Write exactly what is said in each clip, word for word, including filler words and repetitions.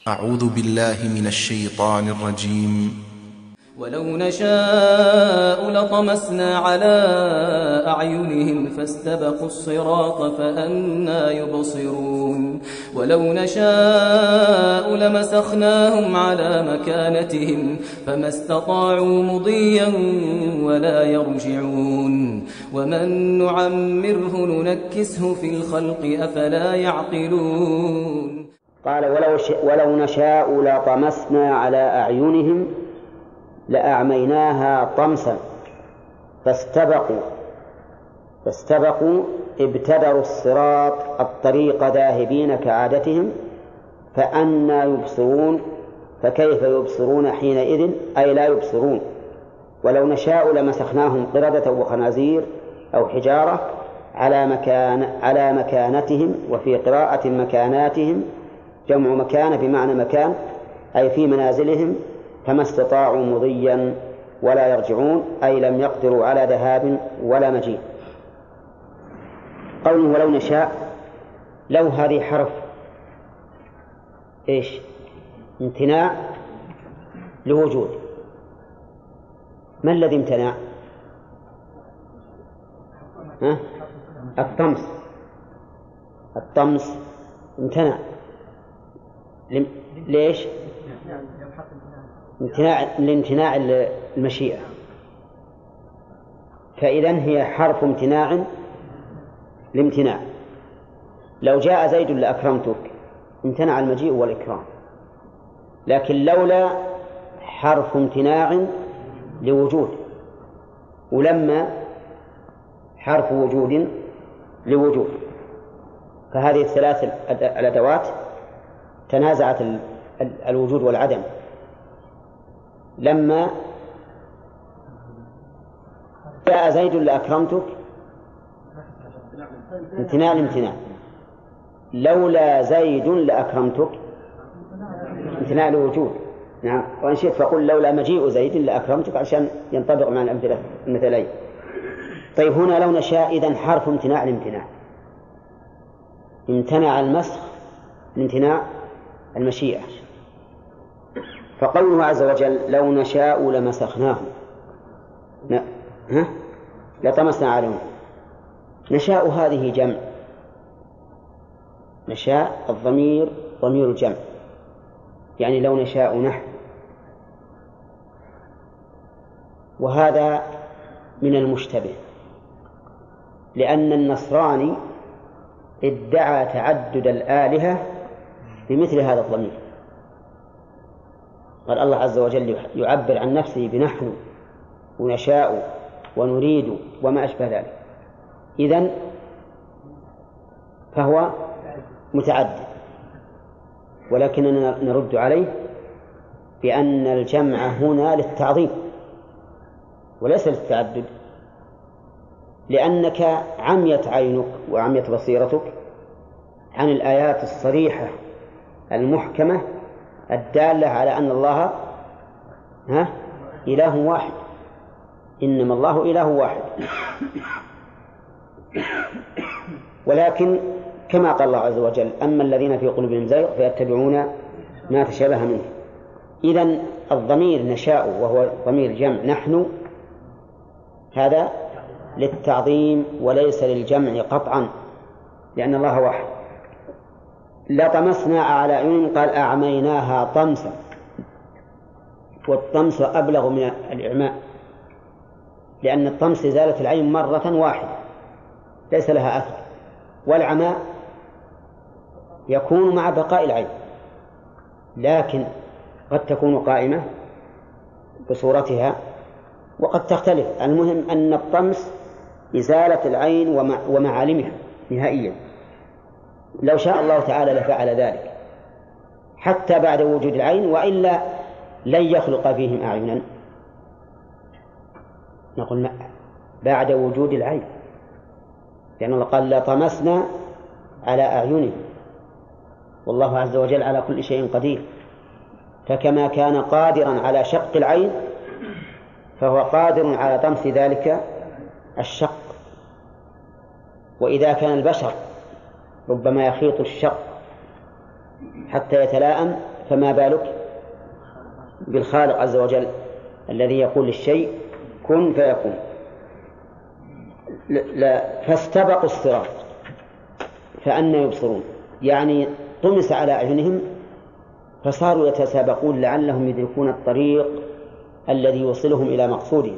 أعوذ بالله من الشيطان الرجيم. ولو نشاء لطمسنا على أعينهم فاستبقوا الصراط فأنى يبصرون ولو نشاء لمسخناهم على مكانتهم فما استطاعوا مضيا ولا يرجعون ومن نعمره ننكسه في الخلق أفلا يعقلون. قال ولو, ولو نشاء لطمسنا على أعينهم لأعميناها طمسا فاستبقوا فاستبقوا ابتدروا الصراط الطريق ذاهبين كعادتهم فأنى يبصرون فكيف يبصرون حينئذ أي لا يبصرون. ولو نشاء لمسخناهم قردة وخنازير أو حجارة على مكان على مكانتهم، وفي قراءة مكاناتهم جمع مكان بمعنى مكان أي في منازلهم، فما استطاعوا مضيا ولا يرجعون أي لم يقدروا على ذهاب ولا مجيء. قوله ولو نشاء، لو هذه حرف إيش؟ امتناع لوجود. ما الذي امتنع؟ ها؟ الطمس. الطمس امتنع. ليش؟ امتناع لامتناع المشيئة، فإذن هي حرف امتناع لامتناع. لو جاء زيد لأكرمتك امتنع المجيء والإكرام، لكن لولا حرف امتناع لوجود، ولما حرف وجود لوجود، فهذه الثلاث الأدوات تنازعت الوجود والعدم. لما جاء زيد لأكرمتك امتناع الامتناع، لولا زيد لأكرمتك امتناع الوجود. نعم، وإن شئت فقل لولا مجيء زيد لأكرمتك عشان ينطبق مع الأمثلة المثلين. طيب هنا لو نشاء إذن حرف امتناع الامتناع، امتنع المسخ لامتناع المشيئة. فقوله عز وجل لو نشاء لمسخناهم ن... ها؟ لطمسنا عليهم. نشاء هذه جمع، نشاء الضمير ضمير الجمع، يعني لو نشاء نحن، وهذا من المشتبه، لأن النصراني ادعى تعدد الآلهة بمثل هذا الضمير. قال الله عز وجل يعبر عن نفسه بنحن ونشاء ونريد وما أشبه ذلك، إذن فهو متعدد. ولكننا نرد عليه بأن الجمع هنا للتعظيم وليس للتعدد، لأنك عميت عينك وعميت بصيرتك عن الآيات الصريحة المحكمة الدالة على أن الله ها إله واحد، إنما الله إله واحد. ولكن كما قال الله عز وجل أما الذين في قلوبهم زيغ فيتبعون ما تشابه منه. إذن الضمير نشاء وهو ضمير جمع نحن هذا للتعظيم وليس للجمع قطعا، لأن الله واحد. لطمسنا على عيون، قال أعميناها طمسا، والطمس أبلغ من الإعماء، لأن الطمس إزالة العين مرة واحدة ليس لها أثر، والعماء يكون مع بقاء العين، لكن قد تكون قائمة بصورتها وقد تختلف. المهم أن الطمس إزالة العين ومعالمها نهائيا. لو شاء الله تعالى لفعل ذلك حتى بعد وجود العين، وإلا لن يخلق فيهم أعينا. نقول بعد وجود العين، لأن الله قال لا طمسنا على أعينهم، والله عز وجل على كل شيء قدير. فكما كان قادرا على شق العين فهو قادر على طمس ذلك الشق. وإذا كان البشر ربما يخيط الشق حتى يتلائم فما بالك بالخالق عز وجل الذي يقول للشيء كن فيكون. لا فاستبقوا الصراط فأنى يبصرون، يعني طمس على أعينهم فصاروا يتسابقون لعلهم يدركون الطريق الذي يوصلهم إلى مقصودهم.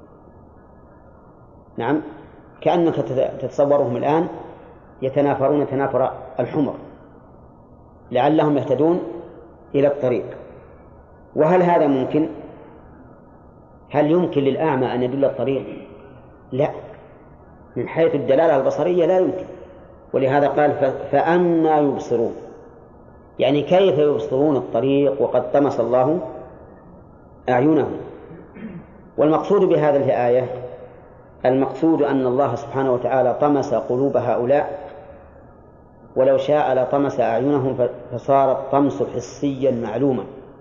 نعم، كأنك تتصورهم الآن يتنافرون تنافر الحمر لعلهم يهتدون إلى الطريق. وهل هذا ممكن؟ هل يمكن للأعمى أن يدل الطريق؟ لا، من حيث الدلالة البصرية لا يمكن. ولهذا قال فأنى يبصرون، يعني كيف يبصرون الطريق وقد طمس الله أعينهم. والمقصود بهذه الآية المقصود أن الله سبحانه وتعالى طمس قلوب هؤلاء، ولو شاء لطمس أعينهم فصار الطمس حسيا معلوما.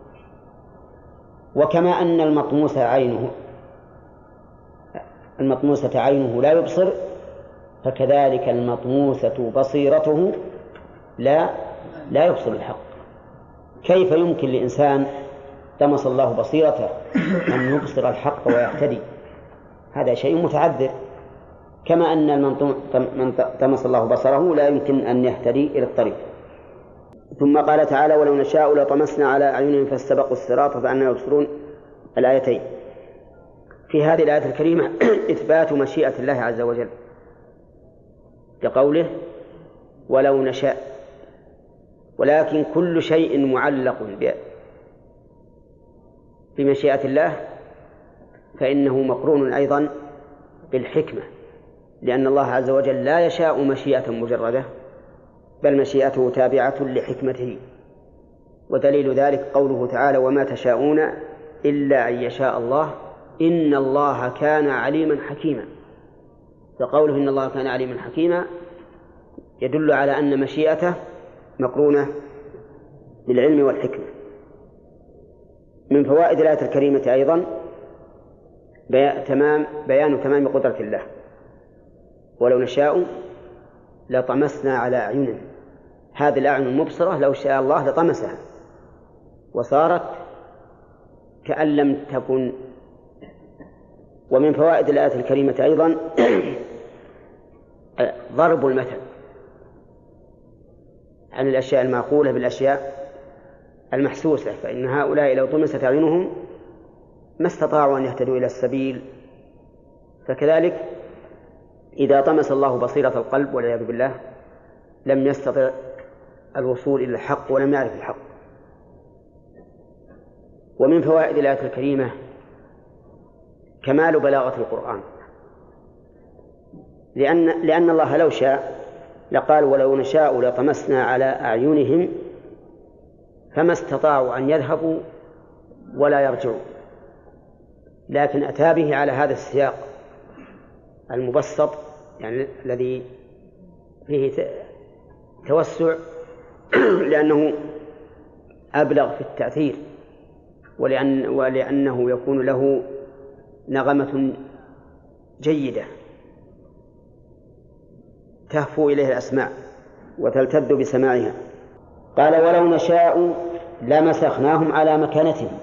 وكما أن المطموس عينه المطموسة عينه لا يبصر، فكذلك المطموسة بصيرته لا لا يبصر الحق. كيف يمكن لإنسان طمس الله بصيرته أن يبصر الحق ويهتدي؟ هذا شيء متعذر. كما أن من طمس الله بصره لا يمكن أن يهتدي إلى الطريق. ثم قال تعالى ولو نشاء لطمسنا على أعينهم فاستبقوا الصراط فأنى يبصرون، الآيتين. في هذه الآية الكريمة إثبات مشيئة الله عز وجل كقوله ولو نشاء، ولكن كل شيء معلق بمشيئة الله فإنه مقرون أيضا بالحكمة، لأن الله عز وجل لا يشاء مشيئة مجردة، بل مشيئته تابعة لحكمته. ودليل ذلك قوله تعالى وما تشاءون إلا أن يشاء الله إن الله كان عليما حكيما. فقوله إن الله كان عليما حكيما يدل على أن مشيئته مقرونة بالعلم والحكمة. من فوائد الآية الكريمة أيضا تمام بيان تمام قدرة الله. ولو نشاء لطمسنا على أعينهم، هذه الأعين المبصرة لو شاء الله لطمسها وصارت كأن لم تكن. ومن فوائد الآية الكريمة أيضا ضرب المثل عن الأشياء المعقولة بالأشياء المحسوسة، فإن هؤلاء لو طمست أعينهم ما استطاعوا أن يهتدوا إلى السبيل، فكذلك إذا طمس الله بصيرة القلب والعياذ بالله لم يستطع الوصول إلى الحق ولم يعرف الحق. ومن فوائد الآية الكريمة كمال بلاغة القرآن، لأن, لأن الله لو شاء لقال ولو نشاء لطمسنا على أعينهم فما استطاعوا أن يذهبوا ولا يرجعوا، لكن أتى به على هذا السياق المبسط، يعني الذي فيه توسع لأنه أبلغ في التأثير، ولأن ولأنه يكون له نغمة جيدة تهفو إليه الأسماع وتلتذ بسماعها. قال ولو نشاء لمسخناهم على مكانتهم.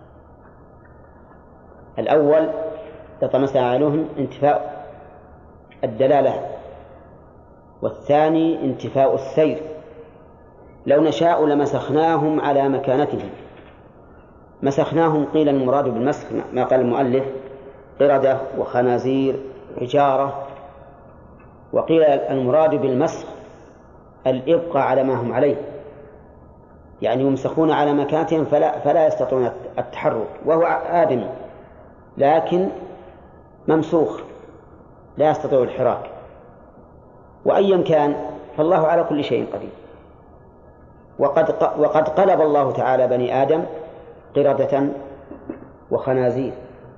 الأول لطمسنا عليهم انتفاء الدلالة، والثاني انتفاء السير. لو نشاء لمسخناهم على مكانتهم. مسخناهم قيل المراد بالمسخ ما قال المؤلف قردة وخنازير حجارة، وقيل المراد بالمسخ الإبقاء على ما هم عليه، يعني يمسخون على مكانتهم فلا, فلا يستطيعون التحرك، وهو آدمي لكن ممسوخ لا يستطيع الحراك. وأيا كان فالله على كل شيء قدير. وقد, وقد قلب الله تعالى بني آدم قردة وخنازير.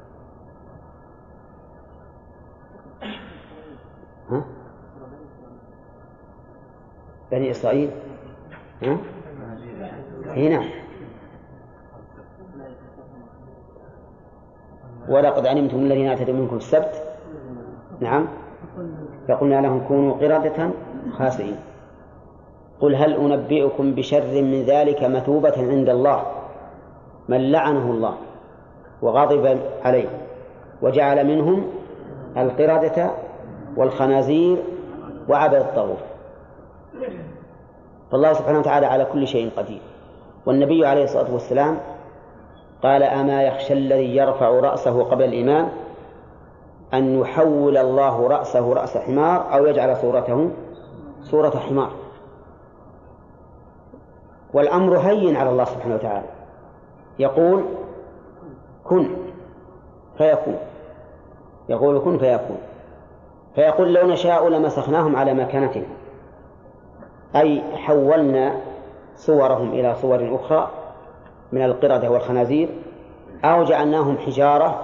ها؟ بني إسرائيل ها؟ هنا ولقد علمتم الذين اعتدوا منكم السبت نعم فقلنا لهم كونوا قردة خاسئين. قل هل أنبئكم بشر من ذلك مثوبة عند الله من لعنه الله وغضب عليه وجعل منهم القردة والخنازير وعبد الطاغوت. فالله سبحانه وتعالى على كل شيء قدير. والنبي عليه الصلاة والسلام قال أما يخشى الذي يرفع رأسه قبل الإمام أن يحول الله رأسه رأس حمار أو يجعل صورته صورة حمار. والأمر هين على الله سبحانه وتعالى، يقول كن فيكون، يقول كن فيكون، فيقول لو نشاء لمسخناهم على مكانتهم، أي حولنا صورهم إلى صور أخرى من القردة والخنازير، أو جعلناهم حجارة،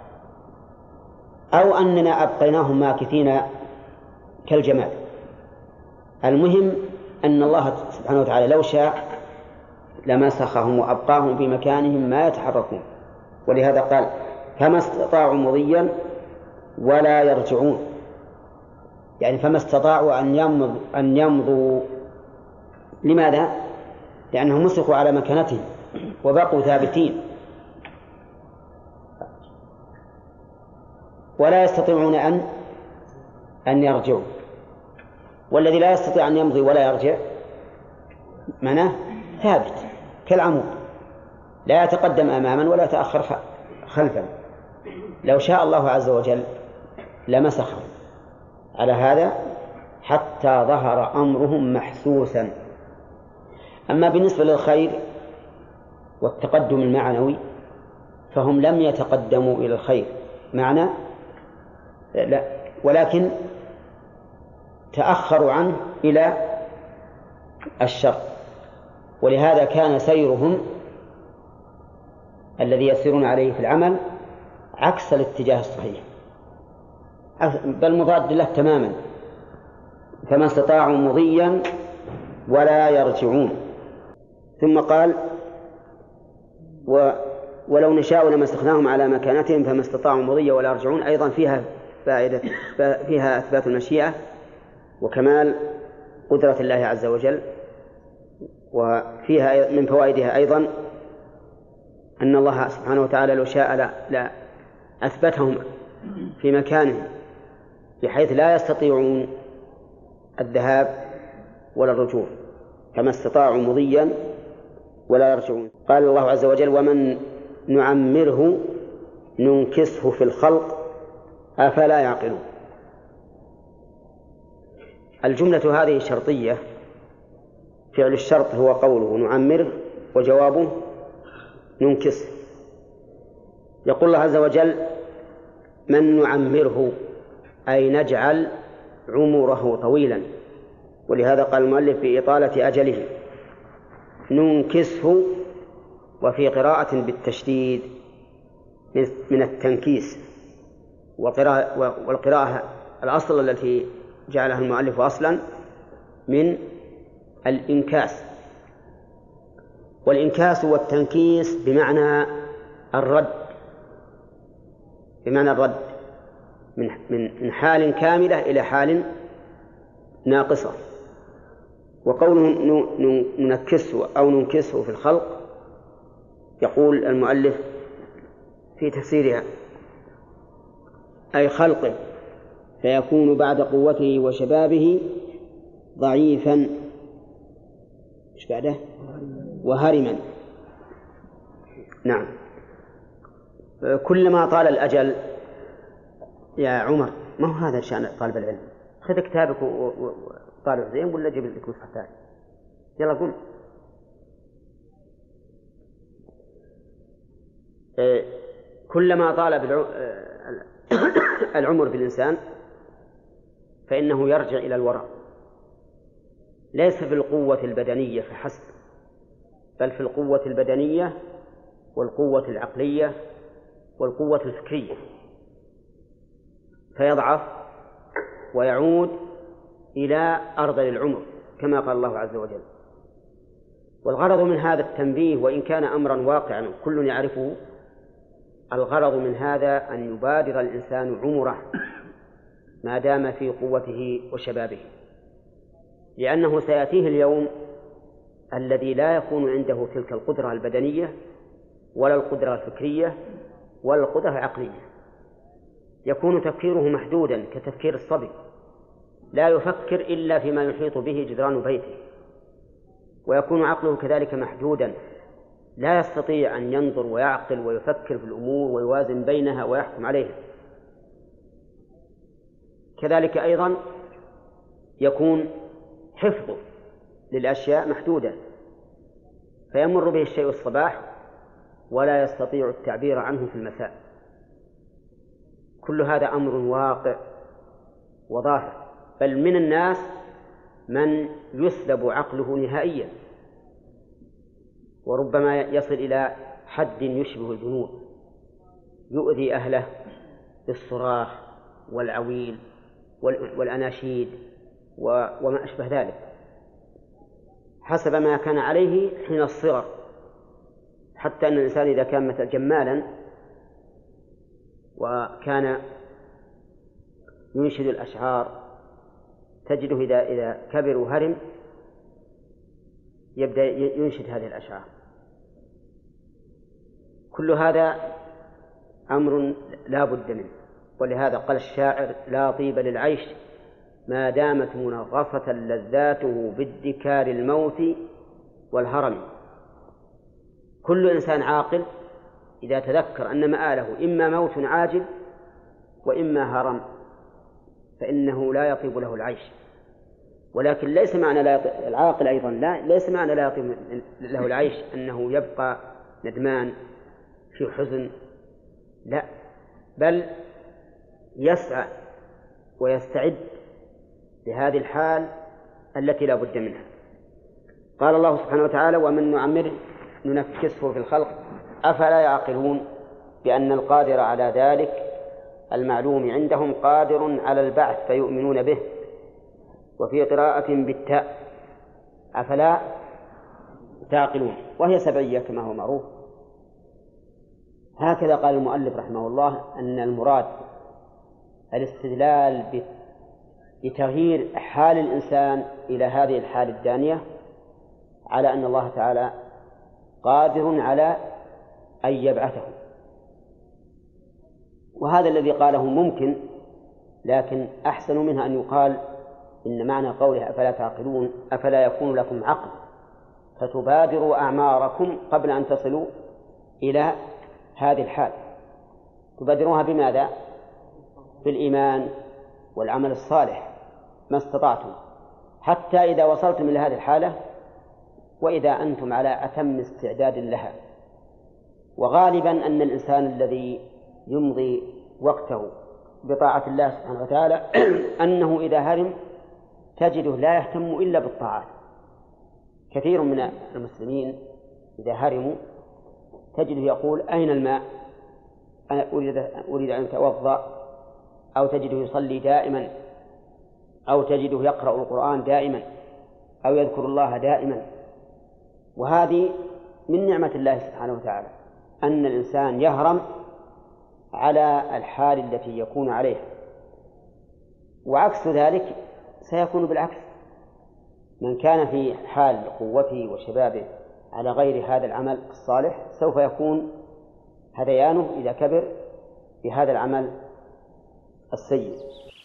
أو أننا أبقيناهم ماكثين كالجماد. المهم أن الله سبحانه وتعالى لو شاء لمسخهم وأبقاهم في مكانهم ما يتحركون. ولهذا قال فما استطاعوا مضيا ولا يرجعون، يعني فما استطاعوا أن يمضوا, أن يمضوا. لماذا؟ لأنهم مسخوا على مكانتهم وبقوا ثابتين، ولا يستطيعون أن أن يرجعوا. والذي لا يستطيع أن يمضي ولا يرجع معناه ثابت كالعمود، لا يتقدم أماما ولا يتأخر خلفا. لو شاء الله عز وجل لمسخهم على هذا حتى ظهر أمرهم محسوسا. أما بالنسبة للخير والتقدم المعنوي فهم لم يتقدموا إلى الخير معنى لا، ولكن تأخروا عنه إلى الشر. ولهذا كان سيرهم الذي يسيرون عليه في العمل عكس الاتجاه الصحيح، بل مضاد له تماما. فما استطاعوا مضيا ولا يرجعون. ثم قال و ولو نشاء لمسخناهم على مكانتهم فما استطاعوا مضيا ولا يرجعون. أيضا فيها فائدة، فيها إثبات المشيئة وكمال قدرة الله عز وجل. وفيها من فوائدها أيضا أن الله سبحانه وتعالى لو شاء لا, لا أثبتهم في مكانهم بحيث لا يستطيعون الذهاب ولا الرجوع، كما استطاعوا مضيا ولا يرجعون. قال الله عز وجل ومن نعمره ننكسه في الخلق أفلا يعقلون. الجملة هذه شرطية، فعل الشرط هو قوله نعمره وجوابه ننكسه. يقول الله عز وجل من نعمره أي نجعل عمره طويلا، ولهذا قال المؤلف بإطالة أجله. ننكسه وفي قراءة بالتشديد من التنكيس، والقراءة الأصل التي جعلها المؤلف أصلا من الإنكاس. والإنكاس والتنكيس بمعنى الرد، بمعنى الرد من من حال كاملة إلى حال ناقصة. وقوله ننكسه أو ننكسه في الخلق يقول المؤلف في تفسيرها أي خلقه، فيكون بعد قوته وشبابه ضعيفا إيش بعده وهرما. نعم. كلما طال الأجل يا عمر، ما هو هذا شأن طالب العلم، خذ كتابك وطالع زين ولا جيب لك نسخة ثانية، يلا قم. كلما طال العمر بالإنسان فإنه يرجع إلى الوراء، ليس في القوة البدنية فحسب، بل في القوة البدنية والقوة العقلية والقوة الفكرية، فيضعف ويعود إلى أرذل العمر كما قال الله عز وجل. والغرض من هذا التنبيه وإن كان أمرا واقعا كل يعرفه، الغرض من هذا أن يبادر الإنسان عمره ما دام في قوته وشبابه، لأنه سيأتيه اليوم الذي لا يكون عنده تلك القدرة البدنية ولا القدرة الفكرية ولا القدرة العقلية، يكون تفكيره محدودا كتفكير الصبي، لا يفكر إلا فيما يحيط به جدران بيته، ويكون عقله كذلك محدودا، لا يستطيع أن ينظر ويعقل ويفكر في الأمور ويوازن بينها ويحكم عليها. كذلك أيضا يكون حفظه للأشياء محدودا، فيمر به الشيء الصباح ولا يستطيع التعبير عنه في المساء. كل هذا أمر واقع وظاهر، بل من الناس من يسلب عقله نهائيا، وربما يصل إلى حد يشبه الجنون، يؤذي أهله بالصراخ والعويل والأناشيد وما أشبه ذلك حسب ما كان عليه حين الصغر. حتى أن الإنسان إذا كان مثل جمالا وكان ينشد الأشعار تجده إذا إذا كبر وهرم يبدأ ينشد هذه الأشعار. كل هذا أمر لا بد منه، ولهذا قال الشاعر: لا طيب للعيش ما دامت منغصة لذاته بادكار الموت والهرم. كل إنسان عاقل إذا تذكر أن مآله إما موت عاجل وإما هرم فإنه لا يطيب له العيش. ولكن ليس معنى لا يطيب العاقل أيضا لا ليس معنى لا يطيب له العيش أنه يبقى ندمان في حزن، لا، بل يسعى ويستعد لهذه الحال التي لا بد منها. قال الله سبحانه وتعالى: ومن نعمره ننكسه في الخلق أفلا يعقلون، بأن القادر على ذلك المعلوم عندهم قادر على البعث فيؤمنون به. وفي قراءة بالتاء أفلا تعقلون، وهي سبعية كما هو معروف. هكذا قال المؤلف رحمه الله أن المراد الاستدلال بتغيير حال الإنسان إلى هذه الحال الدانية على أن الله تعالى قادر على أن يبعثه. وهذا الذي قاله ممكن، لكن أحسن منها أن يقال إن معنى قوله أفلا تعقلون أفلا يكون لكم عقل فتبادروا أعماركم قبل أن تصلوا إلى هذه الحال. تبادروها بماذا؟ بالإيمان والعمل الصالح ما استطعتم، حتى إذا وصلتم إلى هذه الحالة وإذا أنتم على أتم استعداد لها. وغالبا أن الإنسان الذي يمضي وقته بطاعة الله سبحانه وتعالى أنه إذا هرم تجده لا يهتم إلا بالطاعات. كثير من المسلمين إذا هرموا تجده يقول: أين الماء؟ أنا أريد, أريد أن أتوضأ. أو تجده يصلي دائما، أو تجده يقرأ القرآن دائما، أو يذكر الله دائما. وهذه من نعمة الله سبحانه وتعالى أن الإنسان يهرم على الحال التي يكون عليها. وعكس ذلك سيكون بالعكس، من كان في حال قوته وشبابه على غير هذا العمل الصالح سوف يكون هذيانه إذا كبر بهذا العمل السيء.